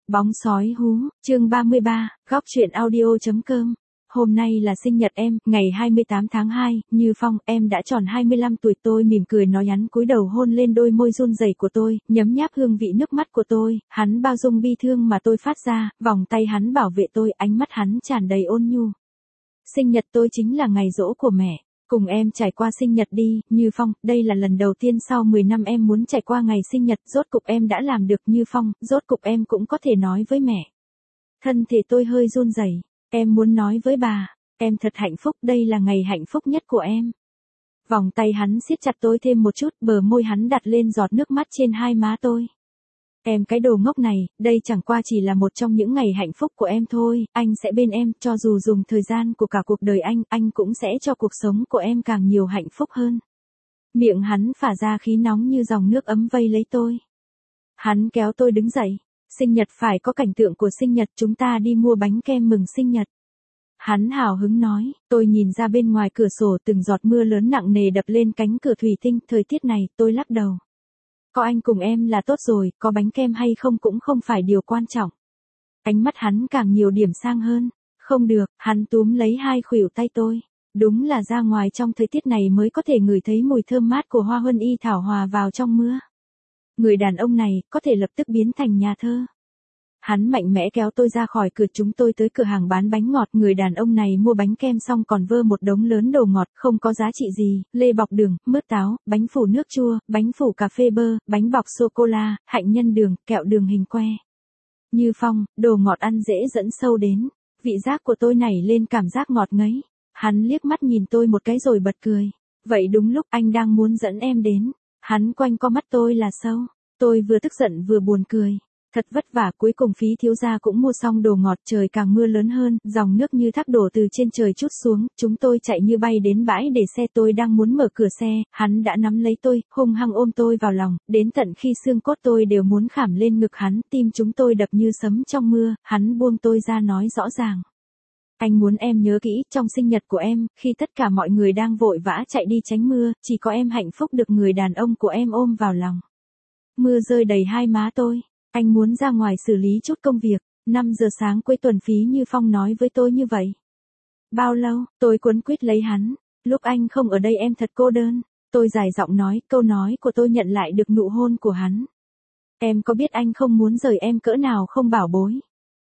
Bóng sói hú, chương 33, góc truyện audio.com. Hôm nay là sinh nhật em, ngày 28 tháng 2, Như Phong, em đã tròn 25 tuổi. Tôi mỉm cười nói, hắn cúi đầu hôn lên đôi môi run rẩy của tôi, nhấm nháp hương vị nước mắt của tôi, hắn bao dung bi thương mà tôi phát ra, vòng tay hắn bảo vệ tôi, ánh mắt hắn tràn đầy ôn nhu. Sinh nhật tôi chính là ngày giỗ của mẹ. Cùng em trải qua sinh nhật đi, Như Phong, đây là lần đầu tiên sau 10 năm em muốn trải qua ngày sinh nhật, rốt cục em đã làm được. Như Phong, rốt cục em cũng có thể nói với mẹ. Thân thể tôi hơi run rẩy, em muốn nói với bà, em thật hạnh phúc, đây là ngày hạnh phúc nhất của em. Vòng tay hắn siết chặt tôi thêm một chút, bờ môi hắn đặt lên giọt nước mắt trên hai má tôi. Em cái đồ ngốc này, đây chẳng qua chỉ là một trong những ngày hạnh phúc của em thôi, anh sẽ bên em, cho dù dùng thời gian của cả cuộc đời anh cũng sẽ cho cuộc sống của em càng nhiều hạnh phúc hơn. Miệng hắn phả ra khí nóng như dòng nước ấm vây lấy tôi. Hắn kéo tôi đứng dậy, sinh nhật phải có cảnh tượng của sinh nhật, chúng ta đi mua bánh kem mừng sinh nhật. Hắn hào hứng nói, tôi nhìn ra bên ngoài cửa sổ, từng giọt mưa lớn nặng nề đập lên cánh cửa thủy tinh, thời tiết này, tôi lắc đầu. Có anh cùng em là tốt rồi, có bánh kem hay không cũng không phải điều quan trọng. Ánh mắt hắn càng nhiều điểm sang hơn. Không được, hắn túm lấy hai khuỷu tay tôi. Đúng là ra ngoài trong thời tiết này mới có thể ngửi thấy mùi thơm mát của hoa huân y thảo hòa vào trong mưa. Người đàn ông này có thể lập tức biến thành nhà thơ. Hắn mạnh mẽ kéo tôi ra khỏi cửa, chúng tôi tới cửa hàng bán bánh ngọt. Người đàn ông này mua bánh kem xong còn vơ một đống lớn đồ ngọt không có giá trị gì, lê bọc đường, mứt táo, bánh phủ nước chua, bánh phủ cà phê bơ, bánh bọc sô-cô-la, hạnh nhân đường, kẹo đường hình que. Như Phong, đồ ngọt ăn dễ dẫn sâu đến. Vị giác của tôi nảy lên cảm giác ngọt ngấy. Hắn liếc mắt nhìn tôi một cái rồi bật cười. Vậy đúng lúc anh đang muốn dẫn em đến. Hắn quanh co mắt tôi là sâu. Tôi vừa tức giận vừa buồn cười. Thật vất vả, cuối cùng Phí thiếu gia cũng mua xong đồ ngọt, trời càng mưa lớn hơn, dòng nước như thác đổ từ trên trời trút xuống, chúng tôi chạy như bay đến bãi để xe. Tôi đang muốn mở cửa xe, hắn đã nắm lấy tôi, hung hăng ôm tôi vào lòng, đến tận khi xương cốt tôi đều muốn khảm lên ngực hắn, tim chúng tôi đập như sấm trong mưa. Hắn buông tôi ra nói rõ ràng. Anh muốn em nhớ kỹ, trong sinh nhật của em, khi tất cả mọi người đang vội vã chạy đi tránh mưa, chỉ có em hạnh phúc được người đàn ông của em ôm vào lòng. Mưa rơi đầy hai má tôi. Anh muốn ra ngoài xử lý chút công việc. 5 giờ sáng cuối tuần, Phí Như Phong nói với tôi như vậy. Bao lâu? Tôi cuống quýt lấy hắn. Lúc anh không ở đây em thật cô đơn. Tôi dài giọng nói, câu nói của tôi nhận lại được nụ hôn của hắn. Em có biết anh không muốn rời em cỡ nào không bảo bối?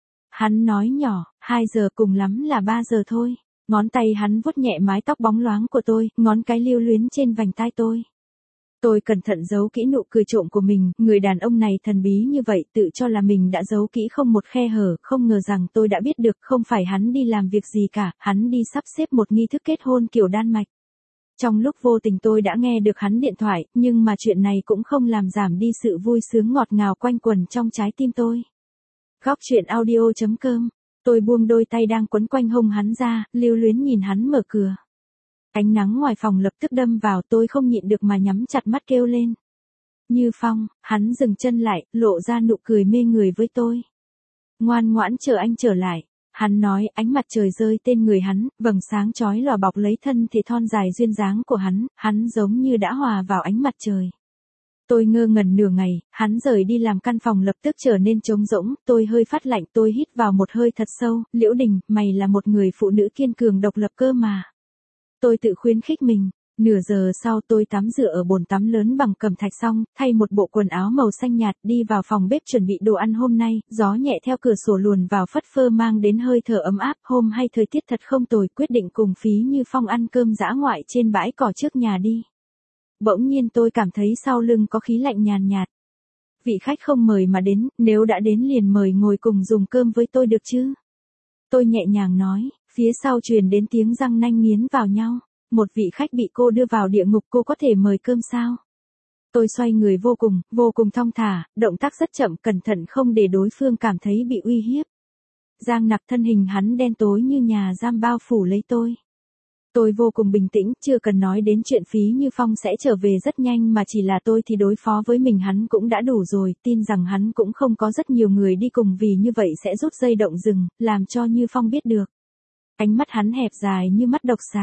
Hắn nói nhỏ, 2 giờ cùng lắm là 3 giờ thôi. Ngón tay hắn vuốt nhẹ mái tóc bóng loáng của tôi, ngón cái lưu luyến trên vành tai tôi. Tôi cẩn thận giấu kỹ nụ cười trộm của mình, người đàn ông này thần bí như vậy, tự cho là mình đã giấu kỹ không một khe hở, không ngờ rằng tôi đã biết được. Không phải hắn đi làm việc gì cả, hắn đi sắp xếp một nghi thức kết hôn kiểu Đan Mạch. Trong lúc vô tình tôi đã nghe được hắn điện thoại, nhưng mà chuyện này cũng không làm giảm đi sự vui sướng ngọt ngào quanh quẩn trong trái tim tôi. Góc truyện audio.com. Tôi buông đôi tay đang quấn quanh hông hắn ra, lưu luyến nhìn hắn mở cửa. Ánh nắng ngoài phòng lập tức đâm vào, tôi không nhịn được mà nhắm chặt mắt kêu lên. Như Phong, hắn dừng chân lại, lộ ra nụ cười mê người với tôi. Ngoan ngoãn chờ anh trở lại. Hắn nói, ánh mặt trời rơi tên người hắn, vầng sáng chói lòa bọc lấy thân thể thon dài duyên dáng của hắn giống như đã hòa vào ánh mặt trời. Tôi ngơ ngẩn nửa ngày, hắn rời đi làm căn phòng lập tức trở nên trống rỗng, tôi hơi phát lạnh, tôi hít vào một hơi thật sâu. Liễu Đình, mày là một người phụ nữ kiên cường độc lập cơ mà. Tôi tự khuyến khích mình. Nửa giờ sau tôi tắm rửa ở bồn tắm lớn bằng cẩm thạch xong, thay một bộ quần áo màu xanh nhạt, đi vào phòng bếp chuẩn bị đồ ăn. Hôm nay, gió nhẹ theo cửa sổ luồn vào phất phơ mang đến hơi thở ấm áp. Hôm hay thời tiết thật không tồi, quyết định cùng Phí Như Phong ăn cơm dã ngoại trên bãi cỏ trước nhà đi. Bỗng nhiên tôi cảm thấy sau lưng có khí lạnh nhàn nhạt. Vị khách không mời mà đến, nếu đã đến liền mời ngồi cùng dùng cơm với tôi được chứ? Tôi nhẹ nhàng nói, phía sau truyền đến tiếng răng nanh nghiến vào nhau. Một vị khách bị cô đưa vào địa ngục, cô có thể mời cơm sao? Tôi xoay người vô cùng thong thả, động tác rất chậm, cẩn thận không để đối phương cảm thấy bị uy hiếp. Giang nặc thân hình hắn đen tối như nhà giam bao phủ lấy tôi. Tôi vô cùng bình tĩnh, chưa cần nói đến chuyện Phí Như Phong sẽ trở về rất nhanh, mà chỉ là tôi thì đối phó với mình hắn cũng đã đủ rồi, tin rằng hắn cũng không có rất nhiều người đi cùng, vì như vậy sẽ rút dây động rừng, làm cho Như Phong biết được. Ánh mắt hắn hẹp dài như mắt độc xà.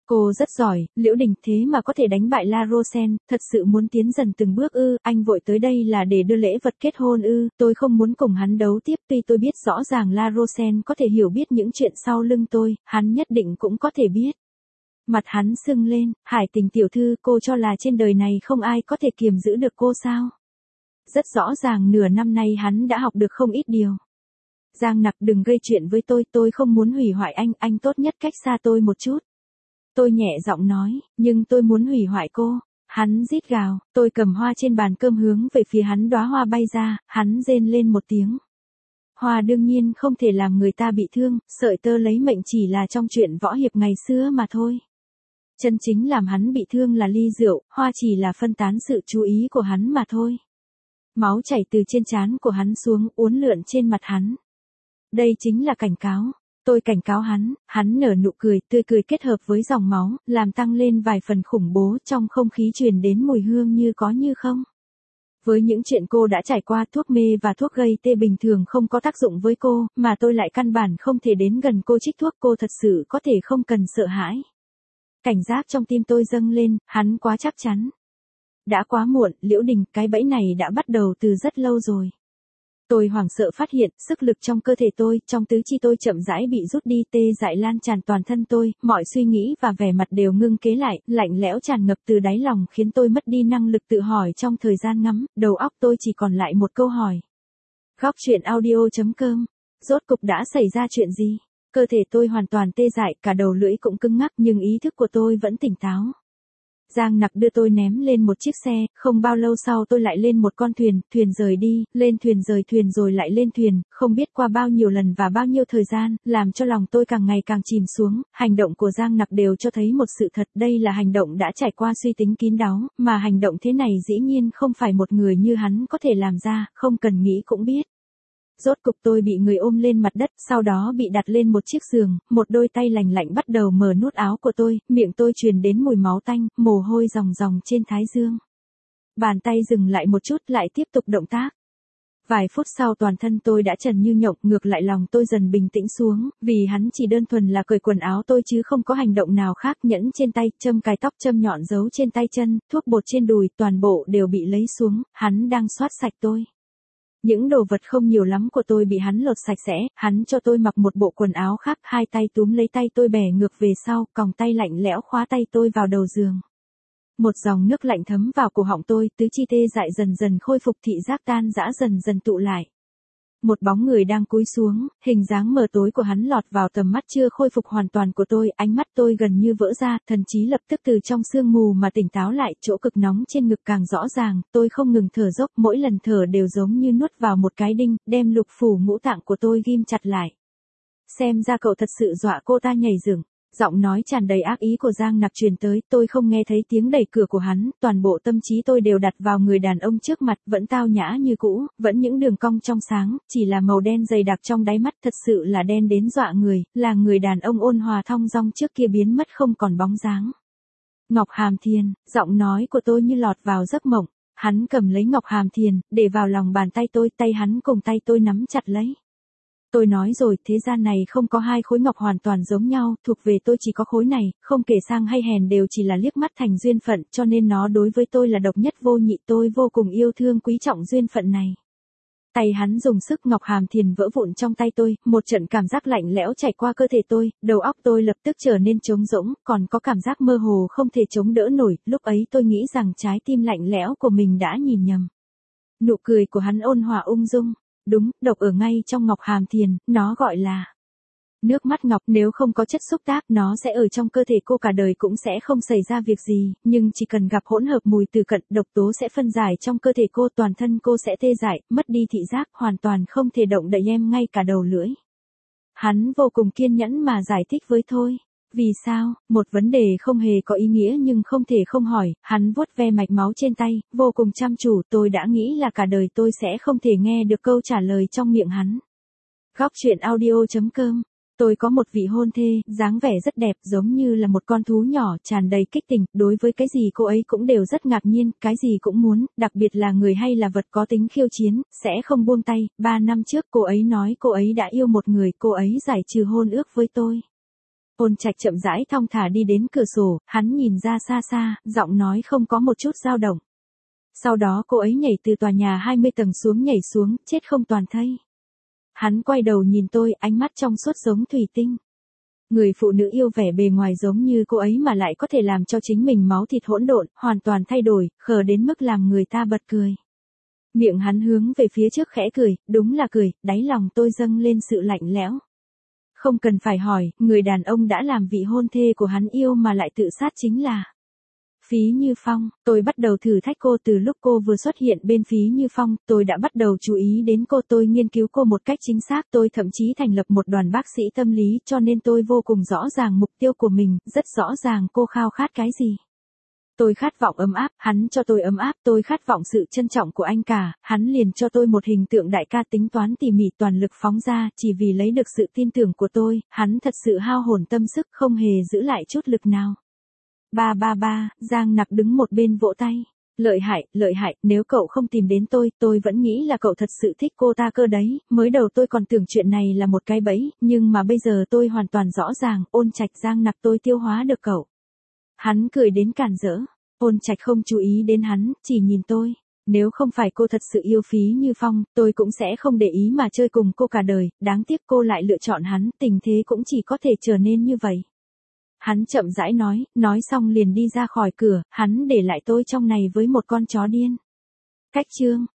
Cô rất giỏi, Liễu Đình, thế mà có thể đánh bại La Rosen, thật sự muốn tiến dần từng bước ư? Anh vội tới đây là để đưa lễ vật kết hôn ư? Tôi không muốn cùng hắn đấu tiếp, tuy tôi biết rõ ràng La Rosen có thể hiểu biết những chuyện sau lưng tôi, hắn nhất định cũng có thể biết. Mặt hắn sưng lên, Hải Tình tiểu thư, cô cho là trên đời này không ai có thể kiềm giữ được cô sao? Rất rõ ràng nửa năm nay hắn đã học được không ít điều. Giang Nặc, đừng gây chuyện với tôi không muốn hủy hoại anh tốt nhất cách xa tôi một chút. Tôi nhẹ giọng nói, nhưng tôi muốn hủy hoại cô. Hắn rít gào, tôi cầm hoa trên bàn cơm hướng về phía hắn, đóa hoa bay ra, hắn rên lên một tiếng. Hoa đương nhiên không thể làm người ta bị thương, sợi tơ lấy mệnh chỉ là trong chuyện võ hiệp ngày xưa mà thôi. Chân chính làm hắn bị thương là ly rượu, hoa chỉ là phân tán sự chú ý của hắn mà thôi. Máu chảy từ trên trán của hắn xuống, uốn lượn trên mặt hắn. Đây chính là cảnh cáo. Tôi cảnh cáo hắn nở nụ cười, tươi cười kết hợp với dòng máu, làm tăng lên vài phần khủng bố, trong không khí truyền đến mùi hương như có như không. Với những chuyện cô đã trải qua, thuốc mê và thuốc gây tê bình thường không có tác dụng với cô, mà tôi lại căn bản không thể đến gần cô trích thuốc, cô thật sự có thể không cần sợ hãi. Cảnh giác trong tim tôi dâng lên, hắn quá chắc chắn. Đã quá muộn, Liễu Đình, cái bẫy này đã bắt đầu từ rất lâu rồi. Tôi hoảng sợ phát hiện, sức lực trong cơ thể tôi, trong tứ chi tôi chậm rãi bị rút đi, tê dại lan tràn toàn thân tôi, mọi suy nghĩ và vẻ mặt đều ngưng kết lại, lạnh lẽo tràn ngập từ đáy lòng khiến tôi mất đi năng lực tự hỏi trong thời gian ngắn, đầu óc tôi chỉ còn lại một câu hỏi. Góc truyện audio.com. Rốt cục đã xảy ra chuyện gì? Cơ thể tôi hoàn toàn tê dại, cả đầu lưỡi cũng cứng ngắc nhưng ý thức của tôi vẫn tỉnh táo. Giang Nặc đưa tôi ném lên một chiếc xe, không bao lâu sau tôi lại lên một con thuyền, thuyền rời đi, lên thuyền rời thuyền rồi lại lên thuyền, không biết qua bao nhiêu lần và bao nhiêu thời gian, làm cho lòng tôi càng ngày càng chìm xuống, hành động của Giang Nặc đều cho thấy một sự thật, đây là hành động đã trải qua suy tính kín đáo, mà hành động thế này dĩ nhiên không phải một người như hắn có thể làm ra, không cần nghĩ cũng biết. Rốt cục tôi bị người ôm lên mặt đất, sau đó bị đặt lên một chiếc giường, một đôi tay lành lạnh bắt đầu mở nút áo của tôi, miệng tôi truyền đến mùi máu tanh, mồ hôi ròng ròng trên thái dương. Bàn tay dừng lại một chút lại tiếp tục động tác. Vài phút sau toàn thân tôi đã trần như nhộng, ngược lại lòng tôi dần bình tĩnh xuống, vì hắn chỉ đơn thuần là cởi quần áo tôi chứ không có hành động nào khác, nhẫn trên tay, châm cài tóc, châm nhọn giấu trên tay chân, thuốc bột trên đùi, toàn bộ đều bị lấy xuống, hắn đang xoát sạch tôi. Những đồ vật không nhiều lắm của tôi bị hắn lột sạch sẽ, hắn cho tôi mặc một bộ quần áo khác, hai tay túm lấy tay tôi bẻ ngược về sau, còng tay lạnh lẽo khóa tay tôi vào đầu giường. Một dòng nước lạnh thấm vào cổ họng tôi, tứ chi tê dại dần dần khôi phục, thị giác tan rã dần dần tụ lại. Một bóng người đang cúi xuống, hình dáng mờ tối của hắn lọt vào tầm mắt chưa khôi phục hoàn toàn của tôi, ánh mắt tôi gần như vỡ ra, thần trí lập tức từ trong sương mù mà tỉnh táo lại, chỗ cực nóng trên ngực càng rõ ràng, tôi không ngừng thở dốc, mỗi lần thở đều giống như nuốt vào một cái đinh, đem lục phủ ngũ tạng của tôi ghim chặt lại. Xem ra cậu thật sự dọa cô ta nhảy dựng. Giọng nói tràn đầy ác ý của Giang Nặc truyền tới, tôi không nghe thấy tiếng đẩy cửa của hắn, toàn bộ tâm trí tôi đều đặt vào người đàn ông trước mặt, vẫn tao nhã như cũ, vẫn những đường cong trong sáng, chỉ là màu đen dày đặc trong đáy mắt, thật sự là đen đến dọa người, là người đàn ông ôn hòa thong dong trước kia biến mất không còn bóng dáng. Ngọc Hàm Thiền, giọng nói của tôi như lọt vào giấc mộng, hắn cầm lấy Ngọc Hàm Thiền, để vào lòng bàn tay tôi, tay hắn cùng tay tôi nắm chặt lấy. Tôi nói rồi, thế gian này không có hai khối ngọc hoàn toàn giống nhau, thuộc về tôi chỉ có khối này, không kể sang hay hèn đều chỉ là liếc mắt thành duyên phận, cho nên nó đối với tôi là độc nhất vô nhị, tôi vô cùng yêu thương quý trọng duyên phận này. Tay hắn dùng sức, Ngọc Hàm Thiền vỡ vụn trong tay tôi, một trận cảm giác lạnh lẽo chảy qua cơ thể tôi, đầu óc tôi lập tức trở nên trống rỗng, còn có cảm giác mơ hồ không thể chống đỡ nổi, lúc ấy tôi nghĩ rằng trái tim lạnh lẽo của mình đã nhìn nhầm. Nụ cười của hắn ôn hòa ung dung. Đúng, độc ở ngay trong Ngọc Hàm Thiền, nó gọi là nước mắt ngọc, nếu không có chất xúc tác nó sẽ ở trong cơ thể cô cả đời cũng sẽ không xảy ra việc gì, nhưng chỉ cần gặp hỗn hợp mùi từ cận, độc tố sẽ phân giải trong cơ thể cô, toàn thân cô sẽ tê dại, mất đi thị giác, hoàn toàn không thể động đậy em ngay cả đầu lưỡi. Hắn vô cùng kiên nhẫn mà giải thích với tôi. Vì sao? Một vấn đề không hề có ý nghĩa nhưng không thể không hỏi, hắn vuốt ve mạch máu trên tay, vô cùng chăm chủ, tôi đã nghĩ là cả đời tôi sẽ không thể nghe được câu trả lời trong miệng hắn. Góc truyện audio.com. Tôi có một vị hôn thê, dáng vẻ rất đẹp, giống như là một con thú nhỏ, tràn đầy kích tình, đối với cái gì cô ấy cũng đều rất ngạc nhiên, cái gì cũng muốn, đặc biệt là người hay là vật có tính khiêu chiến, sẽ không buông tay. 3 năm trước cô ấy nói cô ấy đã yêu một người, cô ấy giải trừ hôn ước với tôi. Ôn Trạch chậm rãi thong thả đi đến cửa sổ, hắn nhìn ra xa xa, giọng nói không có một chút dao động. Sau đó cô ấy nhảy từ tòa nhà 20 tầng xuống, nhảy xuống, chết không toàn thây. Hắn quay đầu nhìn tôi, ánh mắt trong suốt giống thủy tinh. Người phụ nữ yêu vẻ bề ngoài giống như cô ấy mà lại có thể làm cho chính mình máu thịt hỗn độn, hoàn toàn thay đổi, khờ đến mức làm người ta bật cười. Miệng hắn hướng về phía trước khẽ cười, đúng là cười, đáy lòng tôi dâng lên sự lạnh lẽo. Không cần phải hỏi, người đàn ông đã làm vị hôn thê của hắn yêu mà lại tự sát chính là Phí Như Phong. Tôi bắt đầu thử thách cô từ lúc cô vừa xuất hiện bên Phí Như Phong, tôi đã bắt đầu chú ý đến cô, tôi nghiên cứu cô một cách chính xác, tôi thậm chí thành lập một đoàn bác sĩ tâm lý, cho nên tôi vô cùng rõ ràng mục tiêu của mình, rất rõ ràng cô khao khát cái gì. Tôi khát vọng ấm áp, hắn cho tôi ấm áp, tôi khát vọng sự trân trọng của anh cả, hắn liền cho tôi một hình tượng đại ca tính toán tỉ mỉ, toàn lực phóng ra, chỉ vì lấy được sự tin tưởng của tôi, hắn thật sự hao hồn tâm sức, không hề giữ lại chút lực nào. Ba, Giang Nặc đứng một bên vỗ tay. Lợi hại, nếu cậu không tìm đến tôi vẫn nghĩ là cậu thật sự thích cô ta cơ đấy, mới đầu tôi còn tưởng chuyện này là một cái bẫy, nhưng mà bây giờ tôi hoàn toàn rõ ràng, Ôn Trạch Giang Nặc tôi tiêu hóa được cậu. Hắn cười đến cản rỡ. Ôn Trạch không chú ý đến hắn, chỉ nhìn tôi. Nếu không phải cô thật sự yêu Phí Như Phong, tôi cũng sẽ không để ý mà chơi cùng cô cả đời, đáng tiếc cô lại lựa chọn hắn, tình thế cũng chỉ có thể trở nên như vậy. Hắn chậm rãi nói xong liền đi ra khỏi cửa, hắn để lại tôi trong này với một con chó điên. Cách chương